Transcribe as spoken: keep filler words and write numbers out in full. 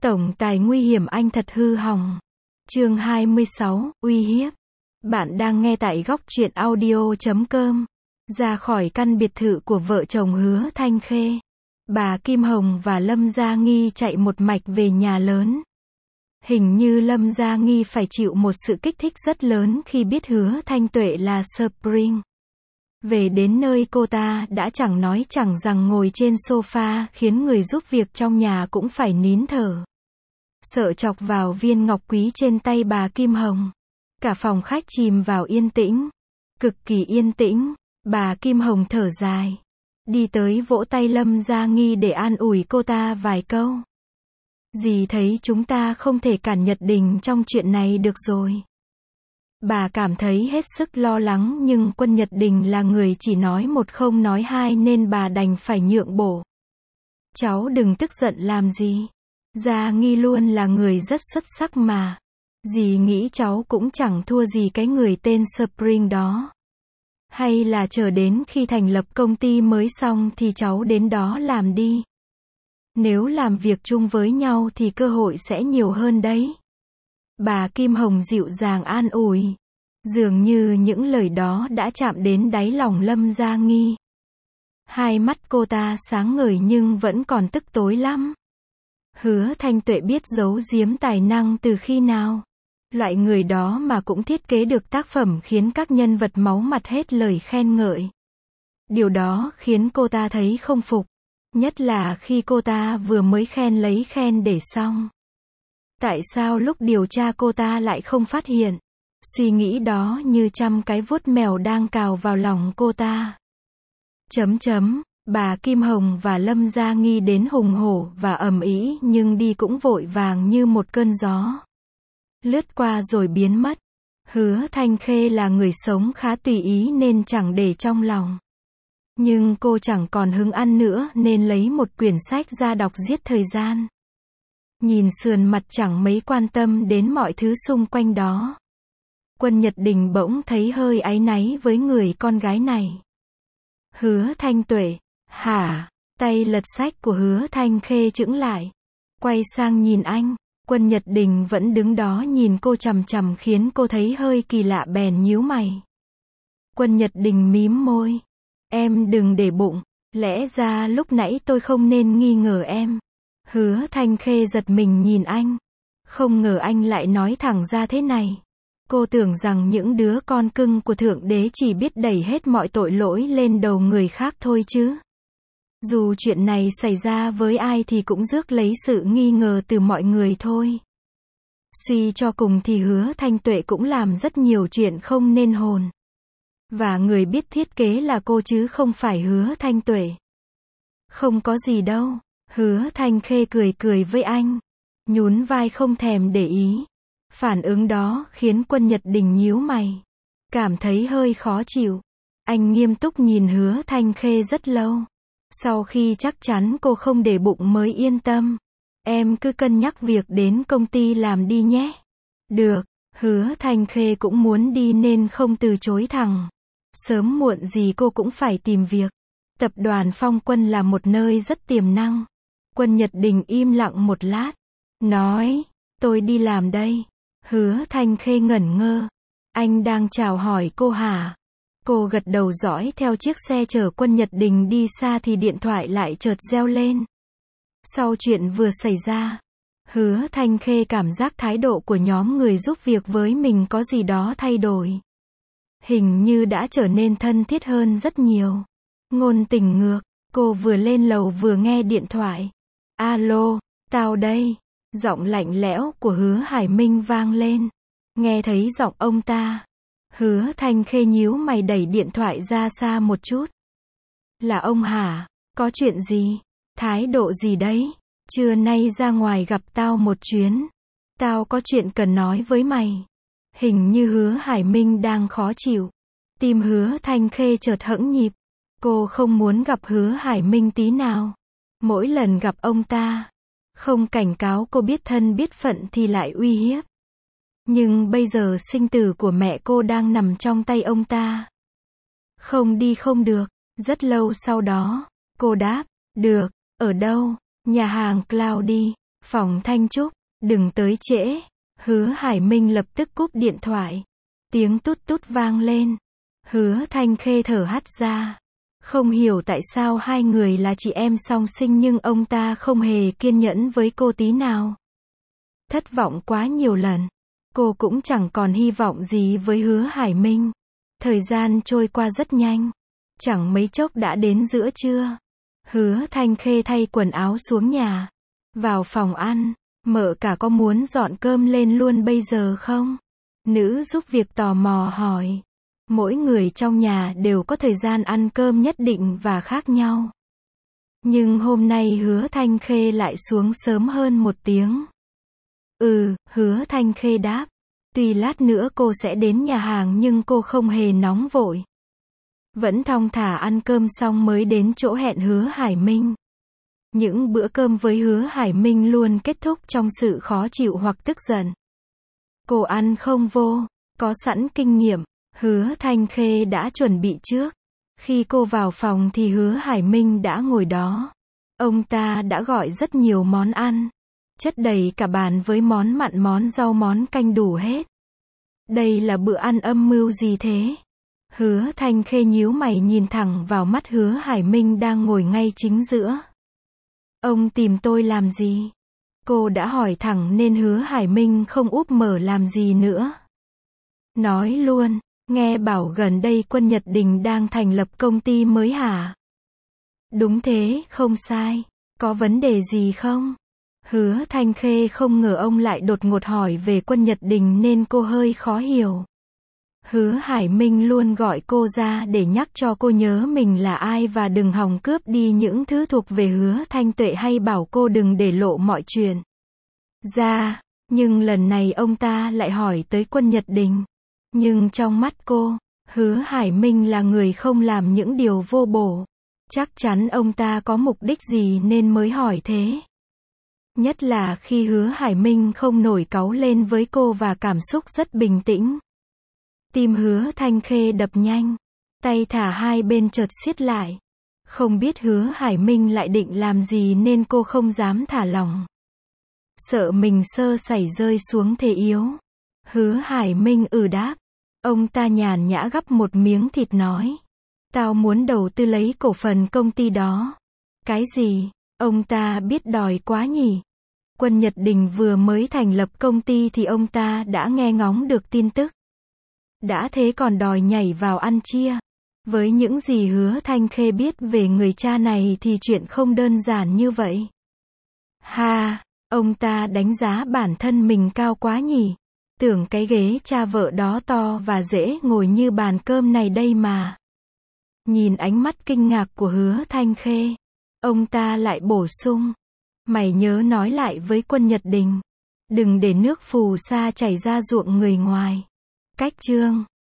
Tổng tài nguy hiểm anh thật hư hỏng. Chương hai mươi sáu, uy hiếp. Bạn đang nghe tại góc truyện audio chấm com. Ra khỏi căn biệt thự của vợ chồng Hứa Thanh Khê, bà Kim Hồng và Lâm Gia Nghi chạy một mạch về nhà lớn. Hình như Lâm Gia Nghi phải chịu một sự kích thích rất lớn khi biết Hứa Thanh Tuệ là Spring. Về đến nơi cô ta đã chẳng nói chẳng rằng ngồi trên sofa khiến người giúp việc trong nhà cũng phải nín thở. Sợ chọc vào viên ngọc quý trên tay bà Kim Hồng. Cả phòng khách chìm vào yên tĩnh. Cực kỳ yên tĩnh. Bà Kim Hồng thở dài. Đi tới vỗ tay Lâm Gia Nghi để an ủi cô ta vài câu. Dì thấy chúng ta không thể cản Nhật Đình trong chuyện này được rồi. Bà cảm thấy hết sức lo lắng nhưng Quân Nhật Đình là người chỉ nói một không nói hai nên bà đành phải nhượng bộ. Cháu đừng tức giận làm gì. Gia Nghi luôn là người rất xuất sắc mà. Dì nghĩ cháu cũng chẳng thua gì cái người tên Spring đó. Hay là chờ đến khi thành lập công ty mới xong thì cháu đến đó làm đi. Nếu làm việc chung với nhau thì cơ hội sẽ nhiều hơn đấy. Bà Kim Hồng dịu dàng an ủi. Dường như những lời đó đã chạm đến đáy lòng Lâm Gia Nghi. Hai mắt cô ta sáng ngời nhưng vẫn còn tức tối lắm. Hứa Thanh Tuệ biết giấu giếm tài năng từ khi nào. Loại người đó mà cũng thiết kế được tác phẩm khiến các nhân vật máu mặt hết lời khen ngợi. Điều đó khiến cô ta thấy không phục. Nhất là khi cô ta vừa mới khen lấy khen để xong. Tại sao lúc điều tra cô ta lại không phát hiện? Suy nghĩ đó như trăm cái vuốt mèo đang cào vào lòng cô ta. Chấm chấm, bà Kim Hồng và Lâm Gia Nghi đến hùng hổ và ầm ĩ nhưng đi cũng vội vàng như một cơn gió. Lướt qua rồi biến mất. Hứa Thanh Khê là người sống khá tùy ý nên chẳng để trong lòng. Nhưng cô chẳng còn hứng ăn nữa nên lấy một quyển sách ra đọc giết thời gian. Nhìn sườn mặt chẳng mấy quan tâm đến mọi thứ xung quanh đó. Quân Nhật Đình bỗng thấy hơi áy náy với người con gái này. Hứa Thanh Tuệ, hả? Tay lật sách của Hứa Thanh Khê chững lại. Quay sang nhìn anh. Quân Nhật Đình vẫn đứng đó nhìn cô chằm chằm khiến cô thấy hơi kỳ lạ bèn nhíu mày. Quân Nhật Đình mím môi. Em đừng để bụng. Lẽ ra lúc nãy tôi không nên nghi ngờ em. Hứa Thanh Khê giật mình nhìn anh. Không ngờ anh lại nói thẳng ra thế này. Cô tưởng rằng những đứa con cưng của Thượng Đế chỉ biết đẩy hết mọi tội lỗi lên đầu người khác thôi chứ. Dù chuyện này xảy ra với ai thì cũng rước lấy sự nghi ngờ từ mọi người thôi. Suy cho cùng thì Hứa Thanh Tuệ cũng làm rất nhiều chuyện không nên hồn. Và người biết thiết kế là cô chứ không phải Hứa Thanh Tuệ. Không có gì đâu. Hứa Thanh Khê cười cười với anh. Nhún vai không thèm để ý. Phản ứng đó khiến Quân Nhật Đình nhíu mày. Cảm thấy hơi khó chịu. Anh nghiêm túc nhìn Hứa Thanh Khê rất lâu. Sau khi chắc chắn cô không để bụng mới yên tâm. Em cứ cân nhắc việc đến công ty làm đi nhé. Được, Hứa Thanh Khê cũng muốn đi nên không từ chối thẳng. Sớm muộn gì cô cũng phải tìm việc. Tập đoàn Phong Quân là một nơi rất tiềm năng. Quân Nhật Đình im lặng một lát. Nói, tôi đi làm đây. Hứa Thanh Khê ngẩn ngơ. Anh đang chào hỏi cô hả? Cô gật đầu dõi theo chiếc xe chở Quân Nhật Đình đi xa thì điện thoại lại chợt reo lên. Sau chuyện vừa xảy ra, Hứa Thanh Khê cảm giác thái độ của nhóm người giúp việc với mình có gì đó thay đổi. Hình như đã trở nên thân thiết hơn rất nhiều. Ngôn tình ngược, cô vừa lên lầu vừa nghe điện thoại. Alo, tao đây. Giọng lạnh lẽo của Hứa Hải Minh vang lên. Nghe thấy giọng ông ta. Hứa Thanh Khê nhíu mày đẩy điện thoại ra xa một chút. Là ông hả? Có chuyện gì? Thái độ gì đấy? Trưa nay ra ngoài gặp tao một chuyến. Tao có chuyện cần nói với mày. Hình như Hứa Hải Minh đang khó chịu. Tim Hứa Thanh Khê chợt hẫng nhịp. Cô không muốn gặp Hứa Hải Minh tí nào. Mỗi lần gặp ông ta, không cảnh cáo cô biết thân biết phận thì lại uy hiếp. Nhưng bây giờ sinh tử của mẹ cô đang nằm trong tay ông ta. Không đi không được. Rất lâu sau đó, cô đáp, được, ở đâu? Nhà hàng Cloud đi. Phòng Thanh Trúc, đừng tới trễ. Hứa Hải Minh lập tức cúp điện thoại. Tiếng tút tút vang lên. Hứa Thanh Khê thở hắt ra. Không hiểu tại sao hai người là chị em song sinh nhưng ông ta không hề kiên nhẫn với cô tí nào. Thất vọng quá nhiều lần. Cô cũng chẳng còn hy vọng gì với Hứa Hải Minh. Thời gian trôi qua rất nhanh. Chẳng mấy chốc đã đến giữa trưa. Hứa Thanh Khê thay quần áo xuống nhà. Vào phòng ăn. Mợ cả có muốn dọn cơm lên luôn bây giờ không? Nữ giúp việc tò mò hỏi. Mỗi người trong nhà đều có thời gian ăn cơm nhất định và khác nhau. Nhưng hôm nay Hứa Thanh Khê lại xuống sớm hơn một tiếng. Ừ, Hứa Thanh Khê đáp. Tuy lát nữa cô sẽ đến nhà hàng nhưng cô không hề nóng vội. Vẫn thong thả ăn cơm xong mới đến chỗ hẹn Hứa Hải Minh. Những bữa cơm với Hứa Hải Minh luôn kết thúc trong sự khó chịu hoặc tức giận. Cô ăn không vô, có sẵn kinh nghiệm. Hứa Thanh Khê đã chuẩn bị trước. Khi cô vào phòng thì Hứa Hải Minh đã ngồi đó. Ông ta đã gọi rất nhiều món ăn. Chất đầy cả bàn với món mặn món rau món canh đủ hết. Đây là bữa ăn âm mưu gì thế? Hứa Thanh Khê nhíu mày nhìn thẳng vào mắt Hứa Hải Minh đang ngồi ngay chính giữa. Ông tìm tôi làm gì? Cô đã hỏi thẳng nên Hứa Hải Minh không úp mở làm gì nữa. Nói luôn, nghe bảo gần đây Quân Nhật Đình đang thành lập công ty mới hả? Đúng thế, không sai. Có vấn đề gì không? Hứa Thanh Khê không ngờ ông lại đột ngột hỏi về Quân Nhật Đình nên cô hơi khó hiểu. Hứa Hải Minh luôn gọi cô ra để nhắc cho cô nhớ mình là ai và đừng hòng cướp đi những thứ thuộc về Hứa Thanh Tuệ hay bảo cô đừng để lộ mọi chuyện ra. Nhưng lần này ông ta lại hỏi tới Quân Nhật Đình. Nhưng trong mắt cô, Hứa Hải Minh là người không làm những điều vô bổ. Chắc chắn ông ta có mục đích gì nên mới hỏi thế. Nhất là khi Hứa Hải Minh không nổi cáu lên với cô và cảm xúc rất bình tĩnh. Tim Hứa Thanh Khê đập nhanh. Tay thả hai bên chợt siết lại. Không biết Hứa Hải Minh lại định làm gì nên cô không dám thả lỏng. Sợ mình sơ sẩy rơi xuống thế yếu. Hứa Hải Minh ừ đáp. Ông ta nhàn nhã gắp một miếng thịt nói. Tao muốn đầu tư lấy cổ phần công ty đó. Cái gì? Ông ta biết đòi quá nhỉ? Quân Nhật Đình vừa mới thành lập công ty thì ông ta đã nghe ngóng được tin tức. Đã thế còn đòi nhảy vào ăn chia. Với những gì Hứa Thanh Khê biết về người cha này thì chuyện không đơn giản như vậy. Ha, ông ta đánh giá bản thân mình cao quá nhỉ? Tưởng cái ghế cha vợ đó to và dễ ngồi như bàn cơm này đây mà. Nhìn ánh mắt kinh ngạc của Hứa Thanh Khê, ông ta lại bổ sung. Mày nhớ nói lại với Quân Nhật Đình. Đừng để nước phù sa chảy ra ruộng người ngoài. Cách chương